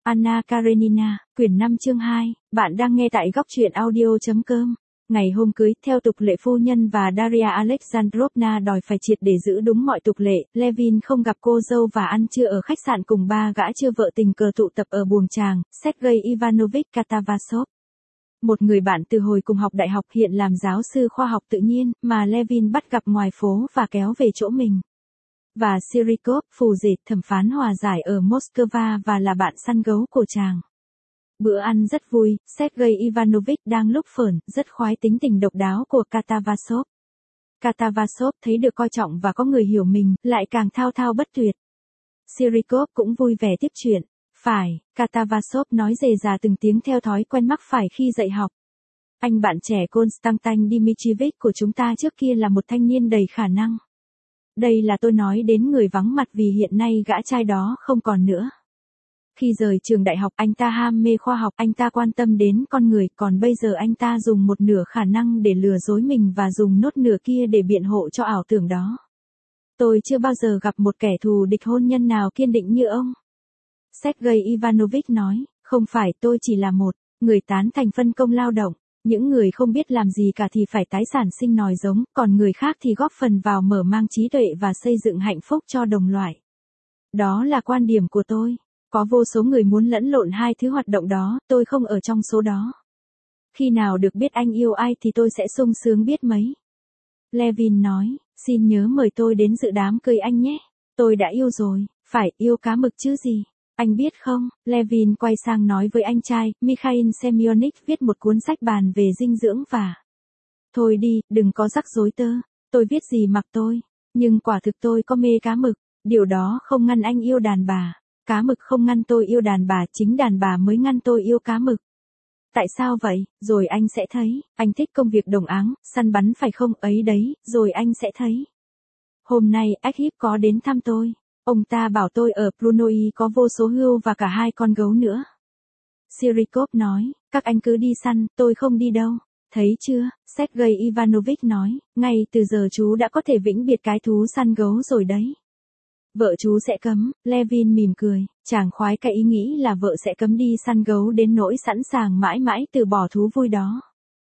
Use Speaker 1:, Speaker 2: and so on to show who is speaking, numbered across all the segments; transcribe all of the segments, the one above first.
Speaker 1: Anna Karenina, quyển 5 chương 2, bạn đang nghe tại góc truyện audio.com. Ngày hôm cưới, theo tục lệ phu nhân và Daria Alexandrovna đòi phải triệt để giữ đúng mọi tục lệ, Levin không gặp cô dâu và ăn trưa ở khách sạn cùng ba gã chưa vợ tình cờ tụ tập ở buồng tràng, Sergei Ivanovich Katavasov. Một người bạn từ hồi cùng học đại học hiện làm giáo sư khoa học tự nhiên, mà Levin bắt gặp ngoài phố và kéo về chỗ mình. Và Sirikov, phù dệt thẩm phán hòa giải ở Moscow và là bạn săn gấu của chàng. Bữa ăn rất vui, Sergei Ivanovich đang lúc phởn, rất khoái tính tình độc đáo của Katavasov. Katavasov thấy được coi trọng và có người hiểu mình, lại càng thao thao bất tuyệt. Sirikov cũng vui vẻ tiếp chuyện. Phải, Katavasov nói rề rà từng tiếng theo thói quen mắc phải khi dạy học. Anh bạn trẻ Konstantin Dmitrievich của chúng ta trước kia là một thanh niên đầy khả năng. Đây là tôi nói đến người vắng mặt vì hiện nay gã trai đó không còn nữa. Khi rời trường đại học anh ta ham mê khoa học, anh ta quan tâm đến con người, còn bây giờ anh ta dùng một nửa khả năng để lừa dối mình và dùng nốt nửa kia để biện hộ cho ảo tưởng đó. Tôi chưa bao giờ gặp một kẻ thù địch hôn nhân nào kiên định như ông. Sergei Ivanovich nói, không phải, tôi chỉ là một người tán thành phân công lao động. Những người không biết làm gì cả thì phải tái sản sinh nòi giống, còn người khác thì góp phần vào mở mang trí tuệ và xây dựng hạnh phúc cho đồng loại. Đó là quan điểm của tôi. Có vô số người muốn lẫn lộn hai thứ hoạt động đó, tôi không ở trong số đó. Khi nào được biết anh yêu ai thì tôi sẽ sung sướng biết mấy. Levin nói, xin nhớ mời tôi đến dự đám cưới anh nhé. Tôi đã yêu rồi, phải yêu cá mực chứ gì. Anh biết không, Levin quay sang nói với anh trai, Mikhail Semyonich viết một cuốn sách bàn về dinh dưỡng và... Thôi đi, đừng có rắc rối tơ. Tôi viết gì mặc tôi. Nhưng quả thực tôi có mê cá mực. Điều đó không ngăn anh yêu đàn bà. Cá mực không ngăn tôi yêu đàn bà, chính đàn bà mới ngăn tôi yêu cá mực. Tại sao vậy? Rồi anh sẽ thấy. Anh thích công việc đồng áng, săn bắn phải không ấy đấy, rồi anh sẽ thấy. Hôm nay, Akhip có đến thăm tôi. Ông ta bảo tôi ở Brunoi có vô số hươu và cả 2 con gấu nữa. Sirikov nói, các anh cứ đi săn, tôi không đi đâu. Thấy chưa, Sergei Ivanovich nói, ngay từ giờ chú đã có thể vĩnh biệt cái thú săn gấu rồi đấy. Vợ chú sẽ cấm, Levin mỉm cười, chàng khoái cái ý nghĩ là vợ sẽ cấm đi săn gấu đến nỗi sẵn sàng mãi mãi từ bỏ thú vui đó.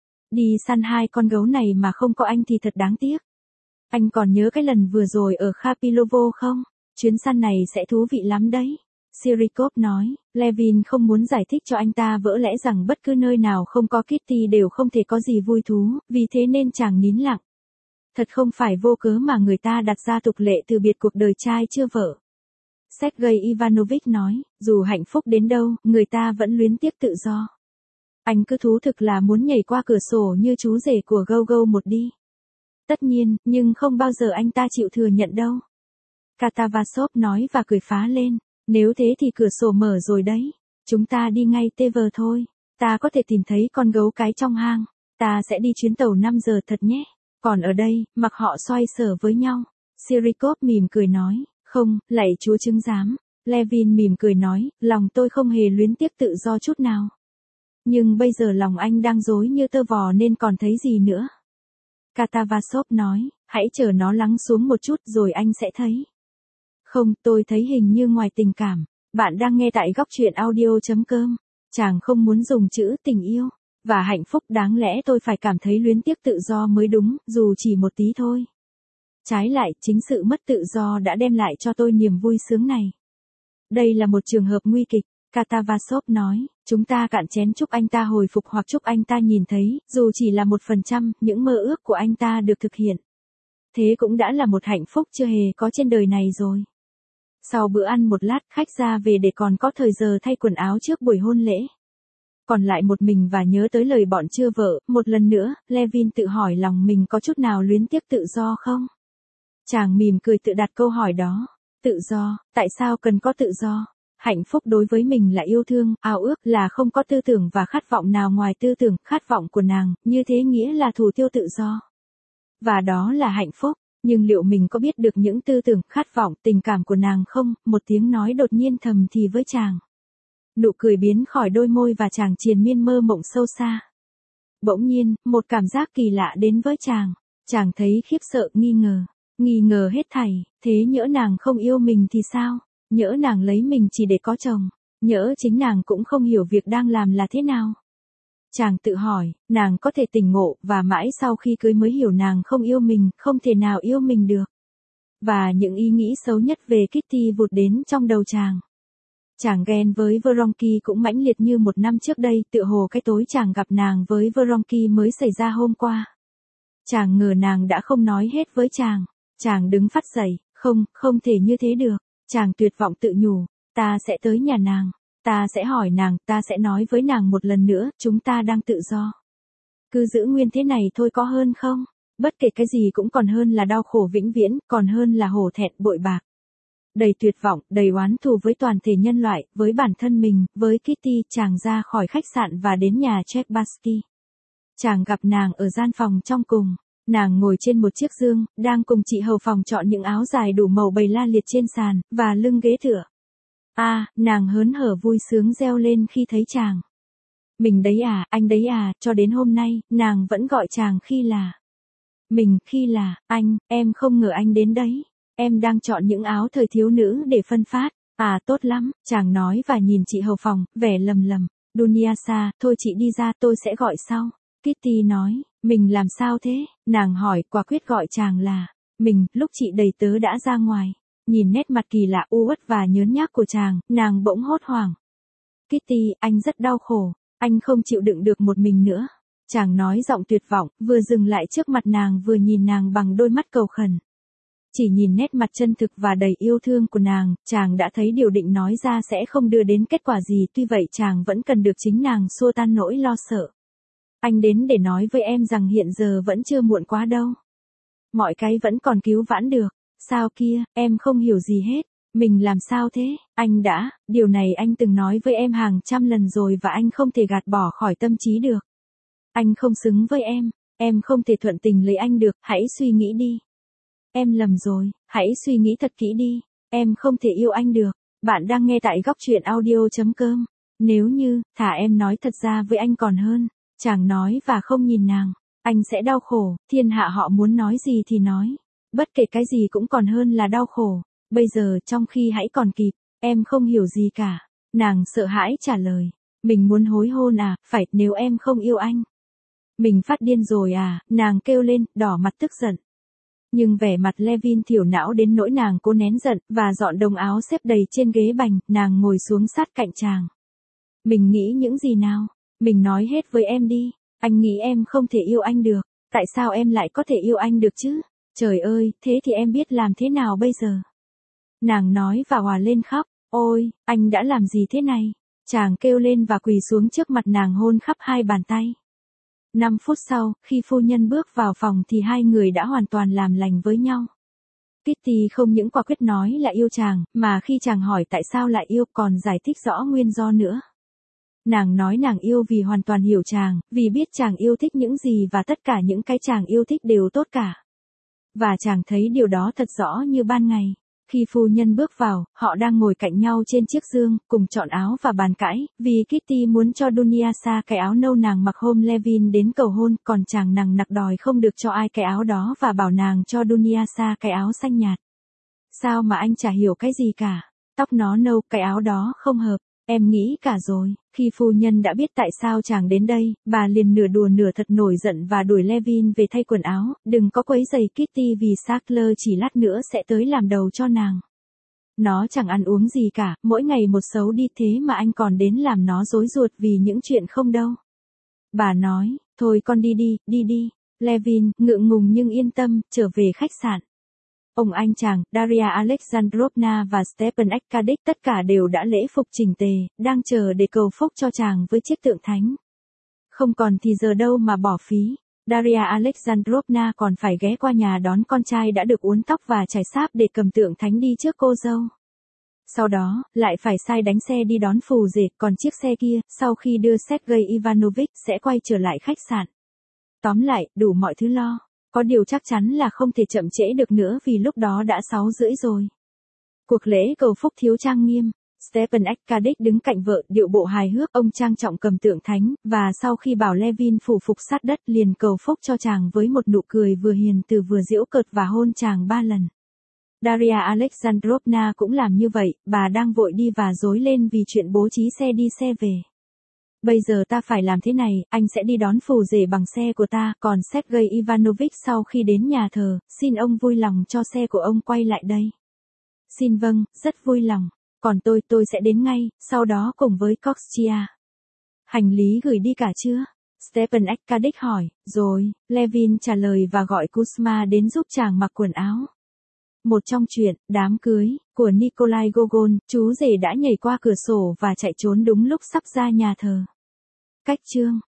Speaker 1: Đi săn 2 con gấu này mà không có anh thì thật đáng tiếc. Anh còn nhớ cái lần vừa rồi ở Khapilovo không? Chuyến săn này sẽ thú vị lắm đấy. Sirikov nói, Levin không muốn giải thích cho anh ta vỡ lẽ rằng bất cứ nơi nào không có Kitty đều không thể có gì vui thú, vì thế nên chàng nín lặng. Thật không phải vô cớ mà người ta đặt ra tục lệ từ biệt cuộc đời trai chưa vợ. Sergei Ivanovich nói, dù hạnh phúc đến đâu, người ta vẫn luyến tiếc tự do. Anh cứ thú thực là muốn nhảy qua cửa sổ như chú rể của Gogo một đi. Tất nhiên, nhưng không bao giờ anh ta chịu thừa nhận đâu. Katavasov nói và cười phá lên. Nếu thế thì cửa sổ mở rồi đấy. Chúng ta đi ngay TV thôi. Ta có thể tìm thấy con gấu cái trong hang. Ta sẽ đi chuyến tàu 5 giờ thật nhé. Còn ở đây, mặc họ xoay sở với nhau. Sirikov mỉm cười nói. Không, lạy chúa chứng giám. Levin mỉm cười nói, lòng tôi không hề luyến tiếc tự do chút nào. Nhưng bây giờ lòng anh đang rối như tơ vò nên còn thấy gì nữa. Katavasov nói, hãy chờ nó lắng xuống một chút rồi anh sẽ thấy. Không, tôi thấy hình như ngoài tình cảm. Bạn đang nghe tại góc truyện audio.com. Chàng không muốn dùng chữ tình yêu và hạnh phúc, đáng lẽ tôi phải cảm thấy luyến tiếc tự do mới đúng, dù chỉ một tí thôi. Trái lại, chính sự mất tự do đã đem lại cho tôi niềm vui sướng này. Đây là một trường hợp nguy kịch, Katavasov nói, chúng ta cạn chén chúc anh ta hồi phục hoặc chúc anh ta nhìn thấy, dù chỉ là 1%, những mơ ước của anh ta được thực hiện. Thế cũng đã là một hạnh phúc chưa hề có trên đời này rồi. Sau bữa ăn một lát, khách ra về để còn có thời giờ thay quần áo trước buổi hôn lễ. Còn lại một mình và nhớ tới lời bọn chưa vợ, một lần nữa, Levin tự hỏi lòng mình có chút nào luyến tiếc tự do không? Chàng mỉm cười tự đặt câu hỏi đó. Tự do, tại sao cần có tự do? Hạnh phúc đối với mình là yêu thương, ao ước là không có tư tưởng và khát vọng nào ngoài tư tưởng, khát vọng của nàng, như thế nghĩa là thủ tiêu tự do. Và đó là hạnh phúc. Nhưng liệu mình có biết được những tư tưởng, khát vọng, tình cảm của nàng không? Một tiếng nói đột nhiên thầm thì với chàng. Nụ cười biến khỏi đôi môi và chàng triền miên mơ mộng sâu xa. Bỗng nhiên, một cảm giác kỳ lạ đến với chàng. Chàng thấy khiếp sợ, nghi ngờ hết thảy. Thế nhỡ nàng không yêu mình thì sao? Nhỡ nàng lấy mình chỉ để có chồng. Nhỡ chính nàng cũng không hiểu việc đang làm là thế nào. Chàng tự hỏi, nàng có thể tỉnh ngộ và mãi sau khi cưới mới hiểu nàng không yêu mình, không thể nào yêu mình được. Và những ý nghĩ xấu nhất về Kitty vụt đến trong đầu chàng. Chàng ghen với Veronki cũng mãnh liệt như một năm trước đây, tựa hồ cái tối chàng gặp nàng với Veronki mới xảy ra hôm qua. Chàng ngờ nàng đã không nói hết với chàng. Chàng đứng phắt dậy, không thể như thế được. Chàng tuyệt vọng tự nhủ, ta sẽ tới nhà nàng. Ta sẽ hỏi nàng, ta sẽ nói với nàng một lần nữa, chúng ta đang tự do. Cứ giữ nguyên thế này thôi có hơn không? Bất kể cái gì cũng còn hơn là đau khổ vĩnh viễn, còn hơn là hổ thẹn bội bạc. Đầy tuyệt vọng, đầy oán thù với toàn thể nhân loại, với bản thân mình, với Kitty, chàng ra khỏi khách sạn và đến nhà Chebasky. Chàng gặp nàng ở gian phòng trong cùng. Nàng ngồi trên một chiếc giường, đang cùng chị hầu phòng chọn những áo dài đủ màu bày la liệt trên sàn, và lưng ghế tựa. Nàng hớn hở vui sướng reo lên khi thấy chàng. Mình đấy à, anh đấy à, cho đến hôm nay, nàng vẫn gọi chàng khi là mình, khi là anh, em không ngờ anh đến đấy. Em đang chọn những áo thời thiếu nữ để phân phát. Tốt lắm, chàng nói và nhìn chị hầu phòng, vẻ lầm lầm. Dunyasa, thôi chị đi ra, tôi sẽ gọi sau. Kitty nói, mình làm sao thế? Nàng hỏi, quả quyết gọi chàng là mình, lúc chị đầy tớ đã ra ngoài. Nhìn nét mặt kỳ lạ u uất và nhớn nhác của chàng, nàng bỗng hốt hoảng. Kitty, anh rất đau khổ, anh không chịu đựng được một mình nữa. Chàng nói giọng tuyệt vọng, vừa dừng lại trước mặt nàng vừa nhìn nàng bằng đôi mắt cầu khẩn. Chỉ nhìn nét mặt chân thực và đầy yêu thương của nàng, chàng đã thấy điều định nói ra sẽ không đưa đến kết quả gì, tuy vậy chàng vẫn cần được chính nàng xua tan nỗi lo sợ. Anh đến để nói với em rằng hiện giờ vẫn chưa muộn quá đâu. Mọi cái vẫn còn cứu vãn được. Sao kia, em không hiểu gì hết. Mình làm sao thế? Điều này anh từng nói với em hàng trăm lần rồi và anh không thể gạt bỏ khỏi tâm trí được. Anh không xứng với em không thể thuận tình lấy anh được, hãy suy nghĩ đi. Em lầm rồi, hãy suy nghĩ thật kỹ đi. Em không thể yêu anh được. Bạn đang nghe tại góc truyện audio.com. Nếu như, thả em nói thật ra với anh còn hơn. Chàng nói và không nhìn nàng. Anh sẽ đau khổ, thiên hạ họ muốn nói gì thì nói. Bất kể cái gì cũng còn hơn là đau khổ. Bây giờ trong khi hãy còn kịp, em không hiểu gì cả. Nàng sợ hãi trả lời. Mình muốn hối hôn phải, nếu em không yêu anh. Mình phát điên rồi nàng kêu lên, đỏ mặt tức giận. Nhưng vẻ mặt Levin thiểu não đến nỗi nàng cố nén giận, và dọn đống áo xếp đầy trên ghế bành, nàng ngồi xuống sát cạnh chàng. Mình nghĩ những gì nào? Mình nói hết với em đi. Anh nghĩ em không thể yêu anh được. Tại sao em lại có thể yêu anh được chứ? Trời ơi, thế thì em biết làm thế nào bây giờ? Nàng nói và òa lên khóc. Ôi, anh đã làm gì thế này? Chàng kêu lên và quỳ xuống trước mặt nàng hôn khắp hai bàn tay. 5 phút sau, khi phu nhân bước vào phòng thì hai người đã hoàn toàn làm lành với nhau. Kitty không những quả quyết nói là yêu chàng, mà khi chàng hỏi tại sao lại yêu còn giải thích rõ nguyên do nữa. Nàng nói nàng yêu vì hoàn toàn hiểu chàng, vì biết chàng yêu thích những gì và tất cả những cái chàng yêu thích đều tốt cả. Và chàng thấy điều đó thật rõ như ban ngày. Khi phu nhân bước vào, họ đang ngồi cạnh nhau trên chiếc giường, cùng chọn áo và bàn cãi, vì Kitty muốn cho Dunyasa cái áo nâu nàng mặc hôm Levin đến cầu hôn, còn chàng nằng nặc đòi không được cho ai cái áo đó và bảo nàng cho Dunyasa cái áo xanh nhạt. Sao mà anh chả hiểu cái gì cả? Tóc nó nâu, cái áo đó không hợp. Em nghĩ cả rồi. Khi phu nhân đã biết tại sao chàng đến đây, bà liền nửa đùa nửa thật nổi giận và đuổi Levin về thay quần áo, đừng có quấy giày Kitty vì Sackler chỉ lát nữa sẽ tới làm đầu cho nàng. Nó chẳng ăn uống gì cả, mỗi ngày một xấu đi thế mà anh còn đến làm nó rối ruột vì những chuyện không đâu. Bà nói, thôi con đi đi. Levin, ngượng ngùng nhưng yên tâm, trở về khách sạn. Ông anh chàng, Daria Alexandrovna và Stepan Arkadyevich tất cả đều đã lễ phục chỉnh tề, đang chờ để cầu phúc cho chàng với chiếc tượng thánh. Không còn thì giờ đâu mà bỏ phí. Daria Alexandrovna còn phải ghé qua nhà đón con trai đã được uốn tóc và chải sáp để cầm tượng thánh đi trước cô dâu. Sau đó, lại phải sai đánh xe đi đón phù rể, còn chiếc xe kia, sau khi đưa Sergei Ivanovich sẽ quay trở lại khách sạn. Tóm lại, đủ mọi thứ lo. Có điều chắc chắn là không thể chậm trễ được nữa vì lúc đó đã 6:30 rồi. Cuộc lễ cầu phúc thiếu trang nghiêm. Stepan Arkadyevich đứng cạnh vợ, điệu bộ hài hước, ông trang trọng cầm tượng thánh, và sau khi bảo Levin phủ phục sát đất liền cầu phúc cho chàng với một nụ cười vừa hiền từ vừa giễu cợt và hôn chàng 3 lần. Daria Alexandrovna cũng làm như vậy, bà đang vội đi và rối lên vì chuyện bố trí xe đi xe về. Bây giờ ta phải làm thế này, anh sẽ đi đón phù rể bằng xe của ta, còn Sergei Ivanovich sau khi đến nhà thờ, xin ông vui lòng cho xe của ông quay lại đây. Xin vâng, rất vui lòng. Còn tôi sẽ đến ngay, sau đó cùng với Kostya. Hành lý gửi đi cả chưa? Stepan Arkadych hỏi, rồi, Levin trả lời và gọi Kuzma đến giúp chàng mặc quần áo. Một trong chuyện, đám cưới, của Nikolai Gogol, chú rể đã nhảy qua cửa sổ và chạy trốn đúng lúc sắp ra nhà thờ. Cách chương